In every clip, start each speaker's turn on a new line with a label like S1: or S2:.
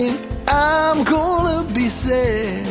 S1: I'm gonna be sad.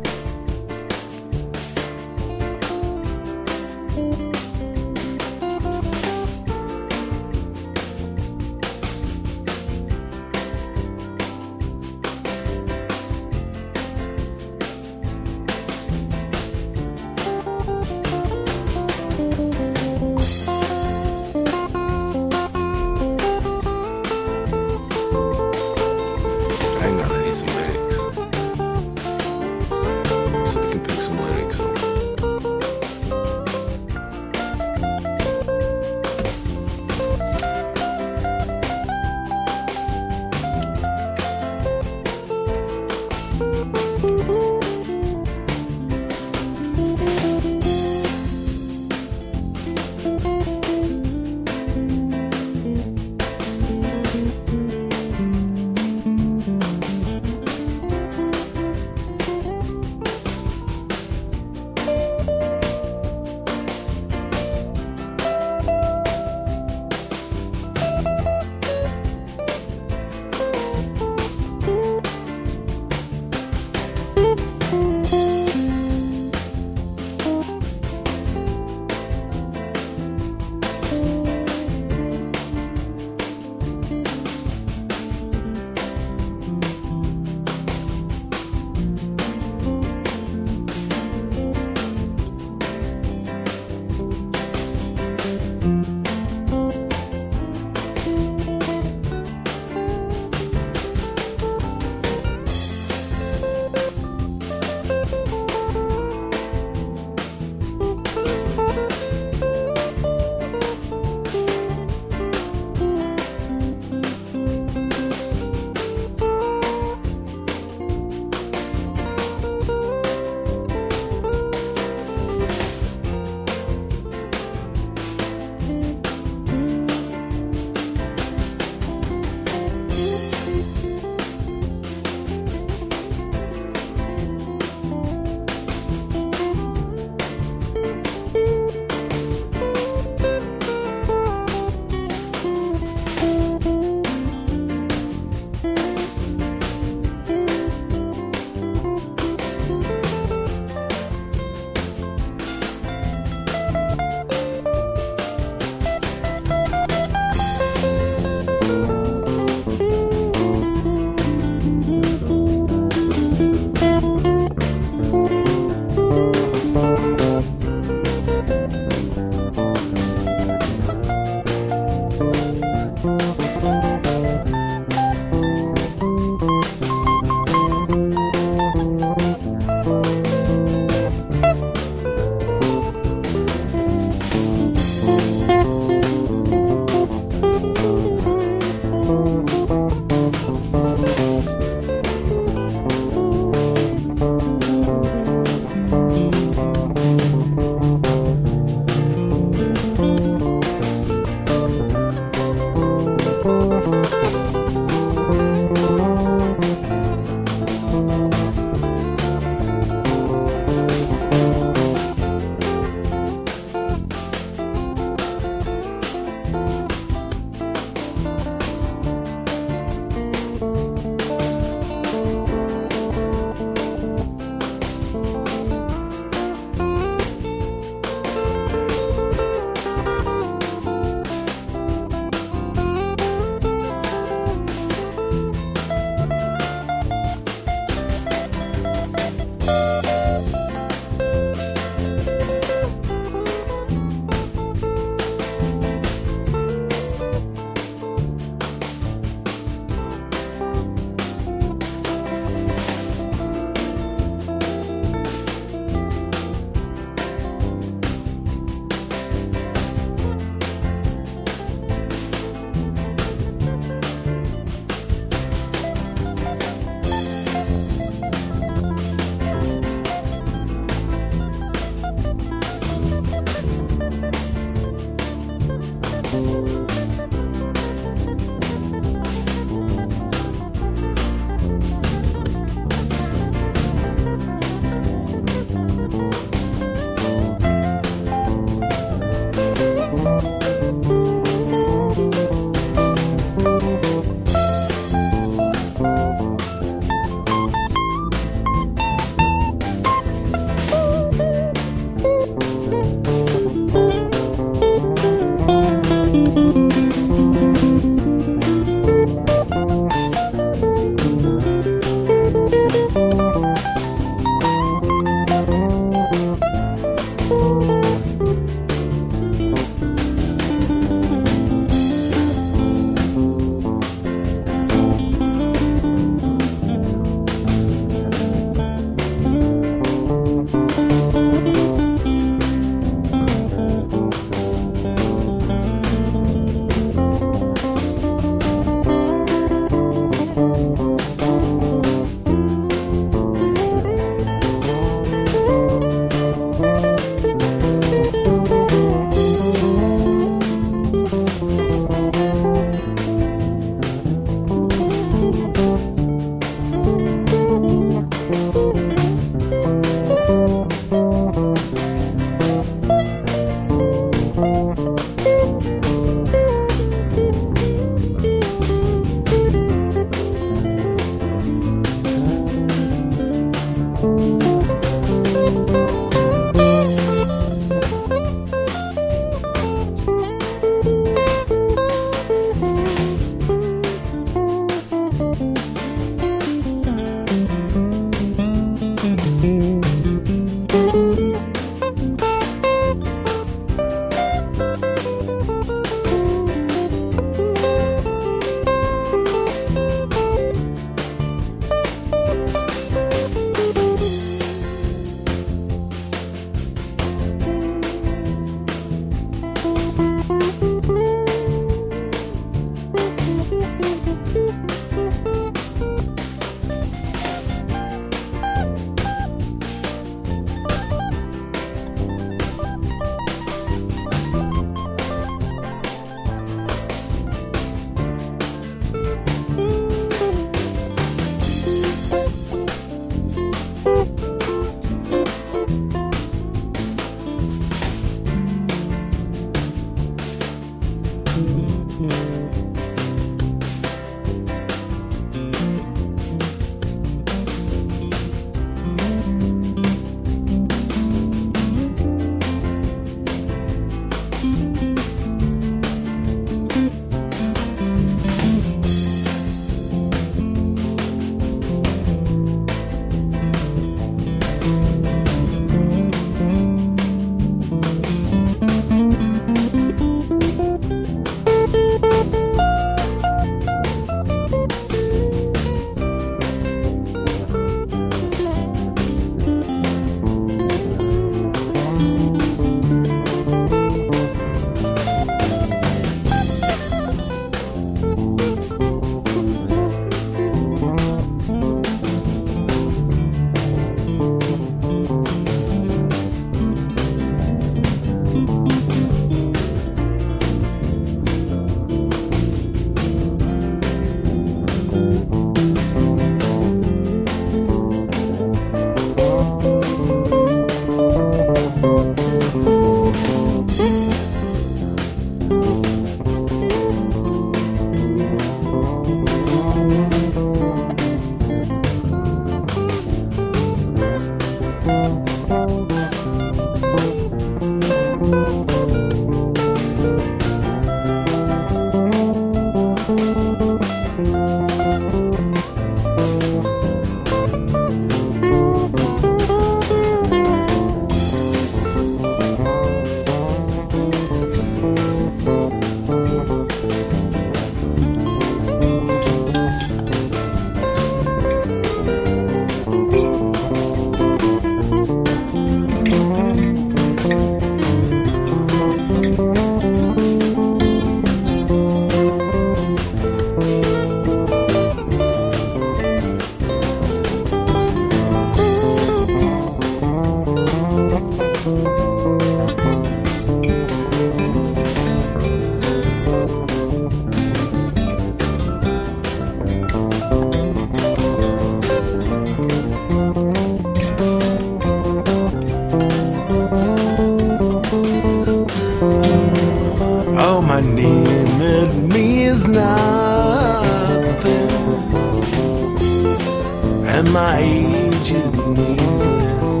S1: and my age is needless.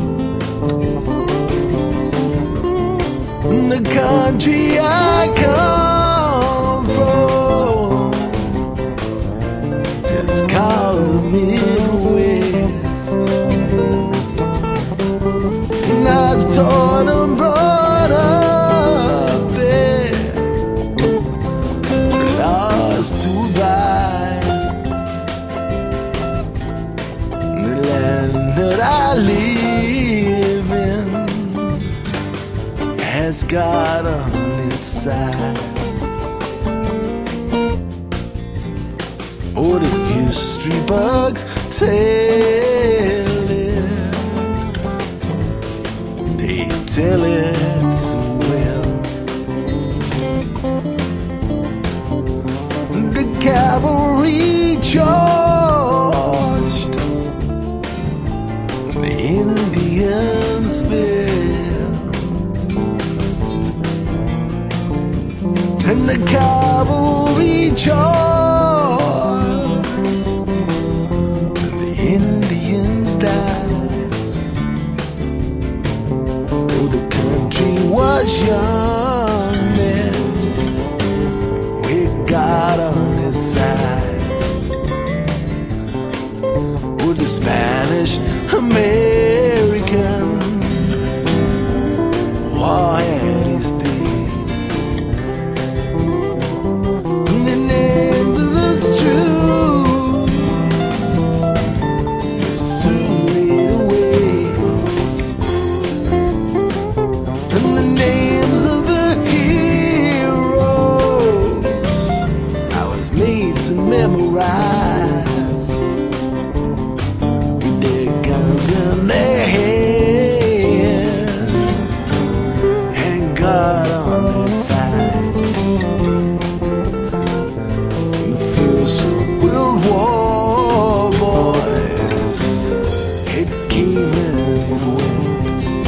S1: The country I come from is called the Midwest, and I was taught and brought up there, lost to abide. The land that I live in has God on its side. Oh, the history books tell it, they tell it so well. The cavalry charged, the Indians fell, and the cavalry charged, and the Indians died. Oh, the country was young then, with God on its side. Oh, the Spanish American war had its day. And the name that's true is soon laid away. And the names of the heroes I was made to memorize, with their guns in their hands and God on their side. The First World War, boys, it came and it went,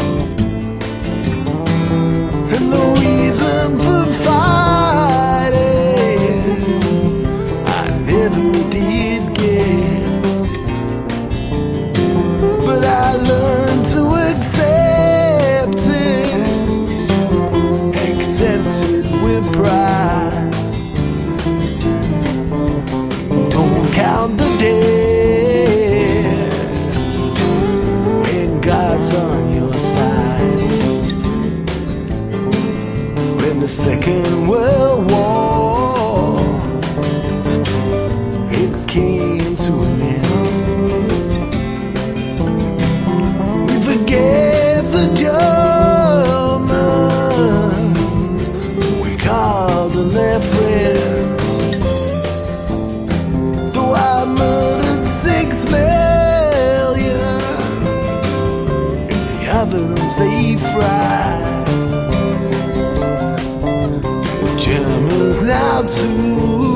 S1: and the reason for fighting I never did get, but I learned to accept it with pride. Don't count the dead when God's on your side. When the Second World War it came to an end, we forgave the Germans, we called them their friends. Though I murdered 6 million in the ovens they fried, the Germans now too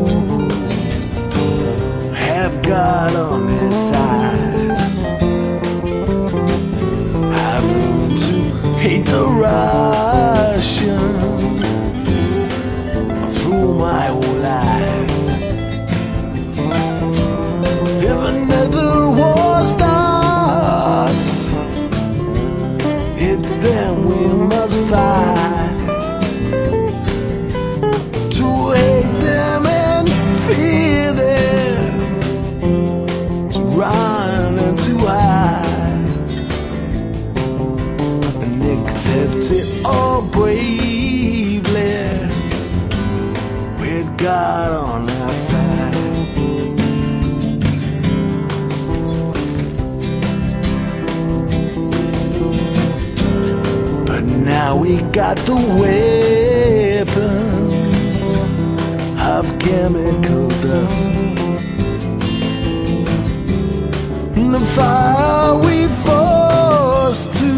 S1: have God on their side. I've learned to hate the Russians through my whole life. If another war starts, it's them we must fight. To hate them and fear them, to run and to hide, and accept it all bravely, with God on our side. But now we got the weapons of chemical dust, and the fire we forced to,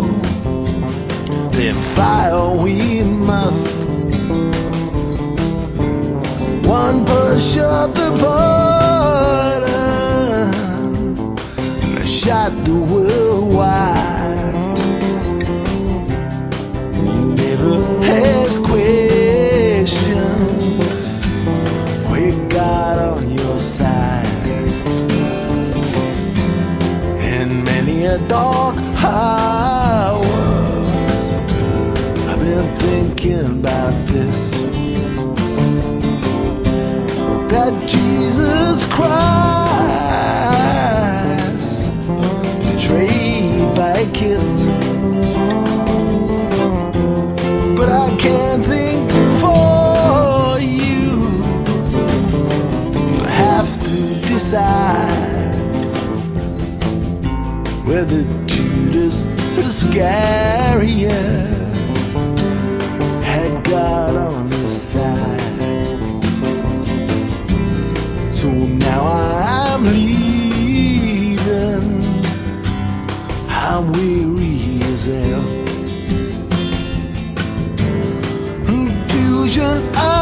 S1: then fire we must. One push of the button, and I shot the world wide. You never ask questions with God on your side. that dark hour. I've been thinking about this, that Jesus Christ betrayed by a kiss. But I can't think for you. You have to decide whether Judas Iscariot had God on his side. So now I'm leaving, I'm weary as hell. Confusion of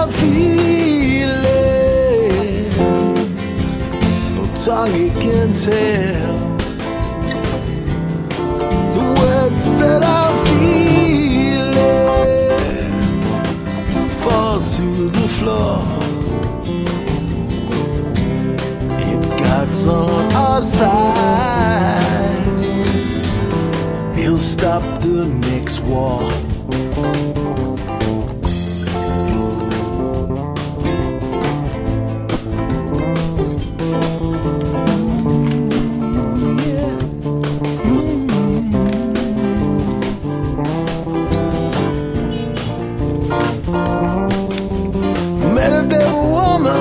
S1: feeling, no tongue can tell the words that I'm feeling fall to the floor. If God's on our side, He'll stop the next war. Met a devil woman,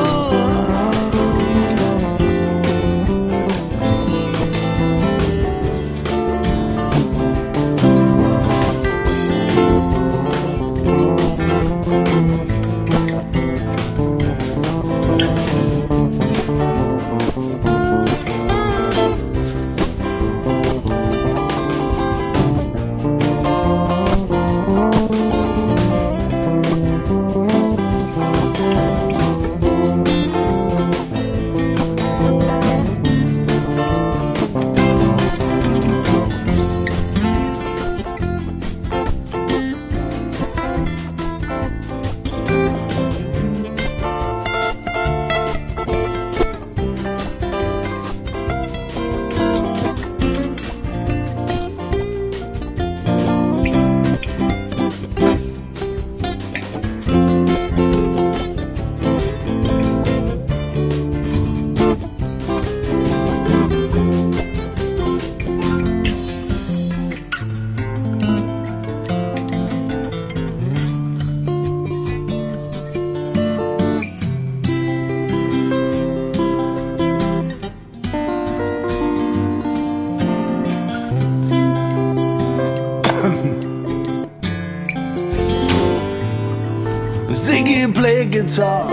S1: Ziggy play guitar,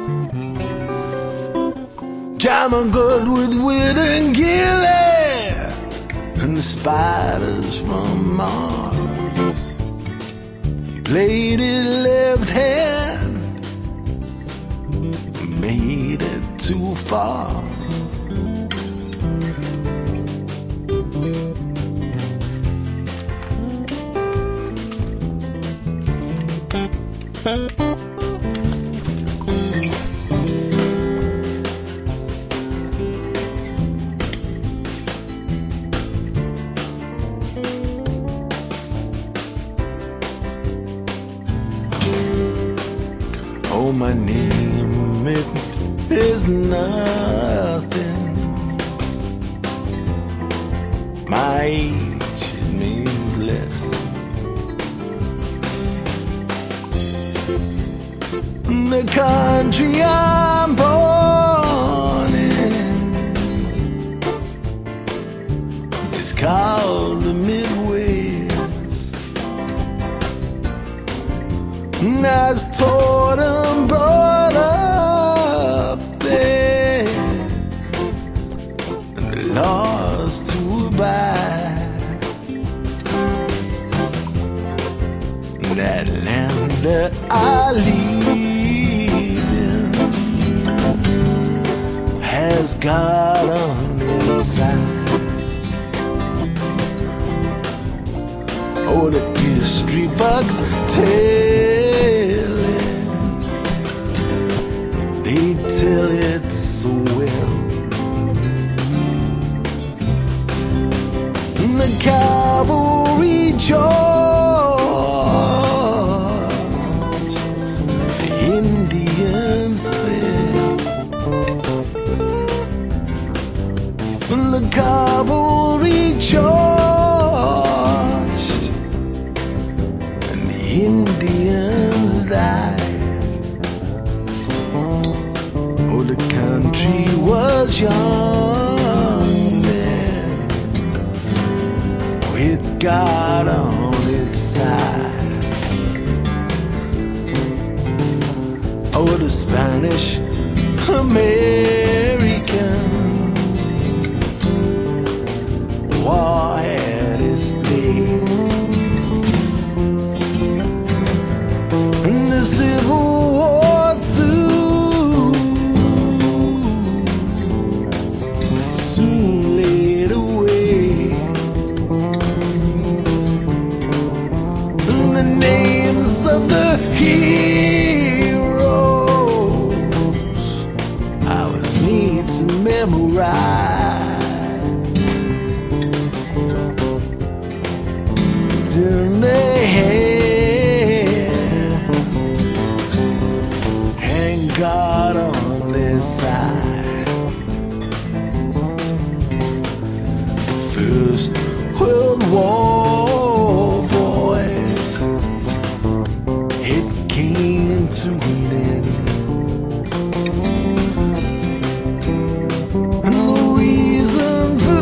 S1: jamming good with Whit and Gilly, and the spiders from Mars. He played it left hand, made it too far. Oh, my name, it is nothing. My age, it means less. The country I'm born in is called the Midwest. And I was taught and brought up there, and the laws to abide. That land that I live in has God on its side. Oh, the history books tell it, they tell it so well. the cavalry charged, the Indians fell. When the cavalry charged and the Indians died, oh, the country was young then, with God on its side. Oh, the Spanish American war had its day, and the Civil War too soon laid away, and the names of the heroes I was made to memorize till they and God on their side. First World War, boys, it came to an end, and the reason for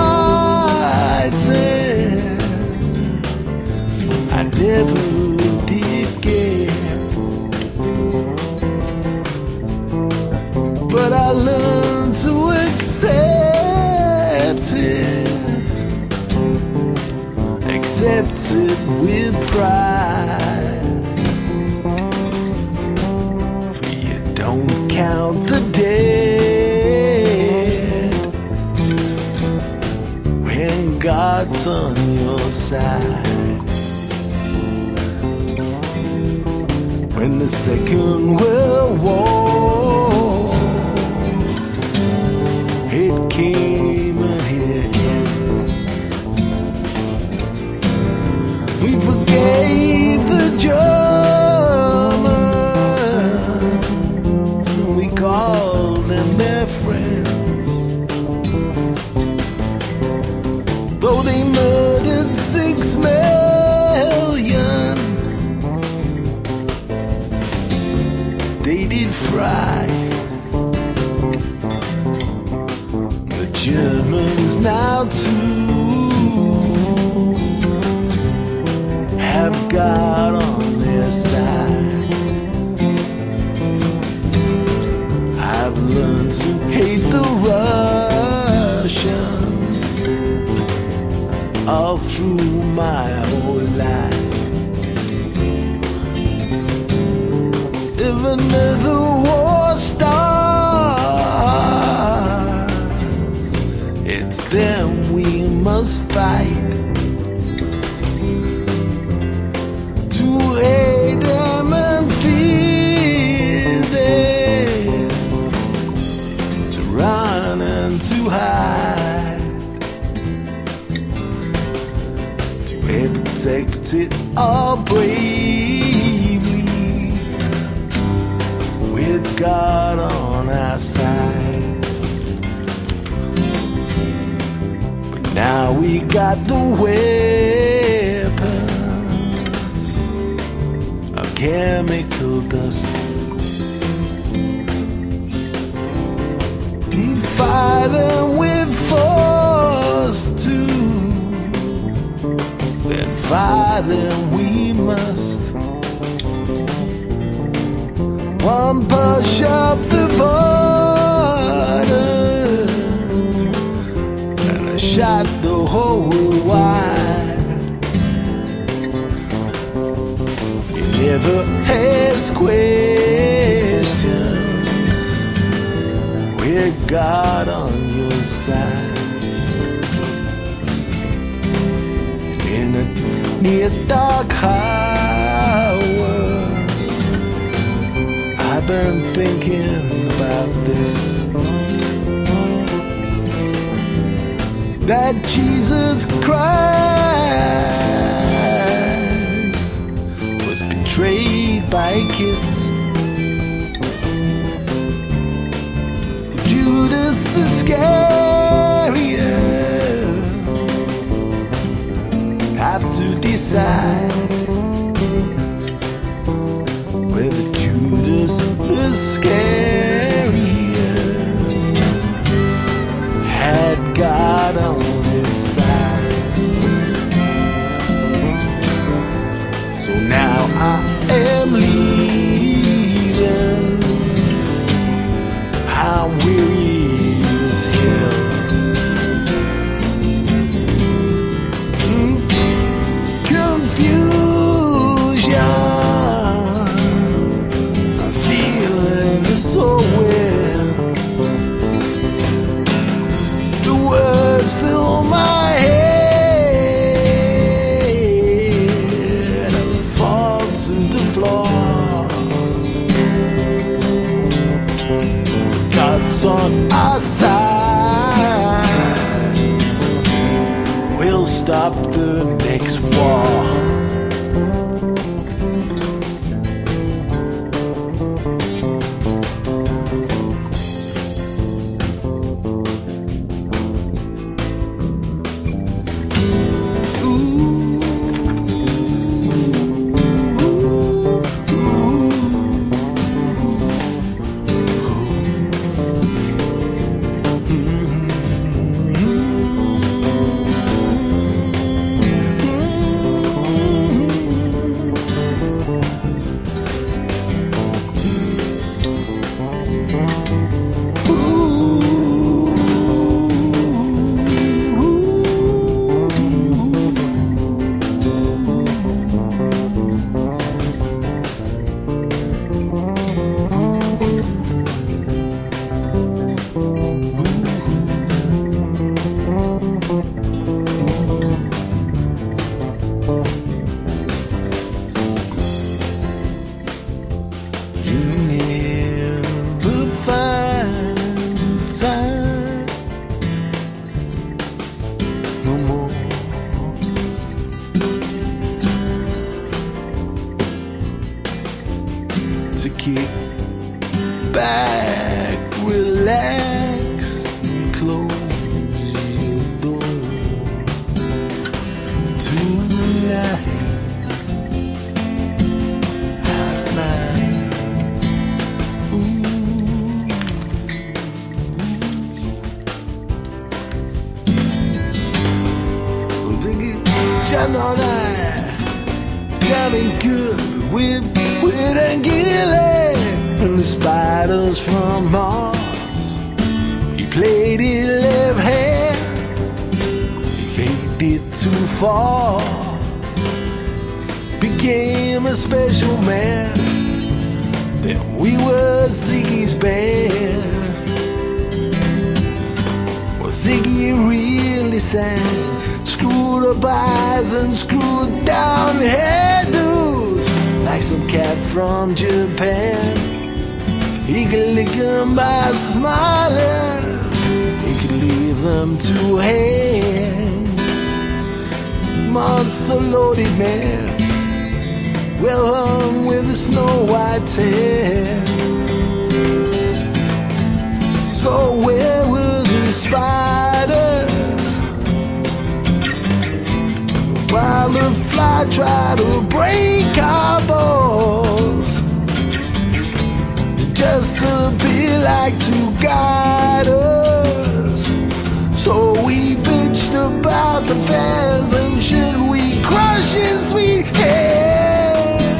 S1: fighting I never did get, but I learned to accept it with pride. For you don't count the dead when God's on your side. When the Second World War, it came ahead, we forgave the Germans, and we called them their friends, though they murdered 6 million. They did fry the Germans now too have God on their side. I've learned to hate the Russians all through my whole life. If another war starts, it's them we must fight. To hate them and fear them, to run and to hide, to protect it all bravely, with God on our side. But now we got the weapons of chemical dust. Fight them with force too, then fight them we must. One push of the button and I shot the whole wide. You never ask questions with God on your side. In a near dark hour, I've been thinking about this. that Jesus Christ was betrayed by a kiss. Judas Iscariot have to decide whether Judas Iscariot had God on his side. So now I am leaving. I'm weary as hell. Confusion, I'm feeling so well. The words fill my head and fall to the floor. God's on our side. We'll stop the next war. No more. To kick back, relax, and close your door to the night outside. John and I coming good with Whit and Gilly and the spiders from Mars. He played his left hand, he kicked it too far, became a special man. Then we were Ziggy's band. Well, Ziggy really sang. Screwed up eyes and screwed down hairdos, like some cat from Japan. He could lick them by smiling, he could leave them to hang. Monster loaded man, well hung with a snow white tan. So where were the spiders while the fly tried to break our balls? Just a bit like to guide us. So we bitched about the fans and should we crush his sweet head.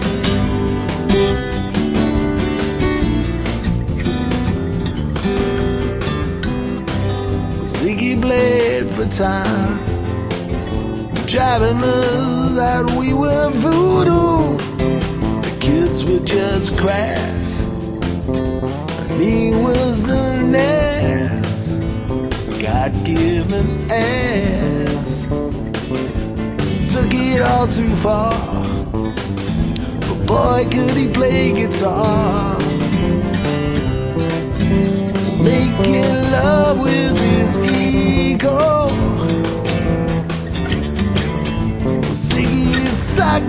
S1: Ziggy bled for time, driving us that we were voodoo. The kids were just crass, and he was the nest, God-given ass. Took it all too far, but boy could he play guitar, making love with his ego.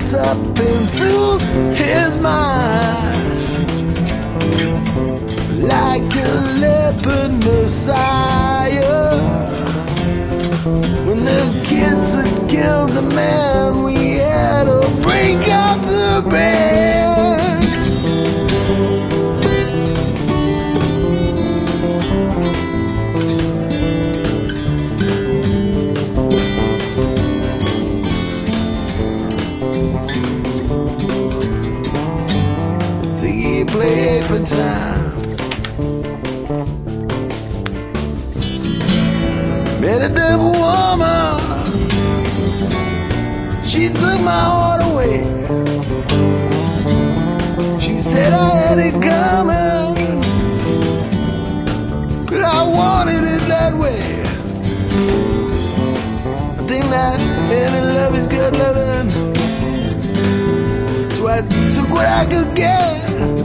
S1: slipped up into his mind like a leopard messiah. When the kids had killed the man, we had to break up the band. Ziggy played for time. Met a devil woman, she took my heart away. She said I had it coming, but I wanted it that way. I think that any love is good loving, so I took what I could get.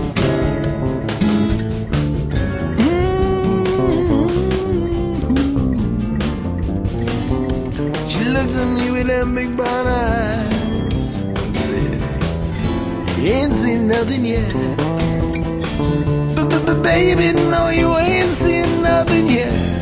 S1: She looked at me with them big brown eyes and said, "You ain't seen nothing yet. But baby, no, you ain't seen nothing yet."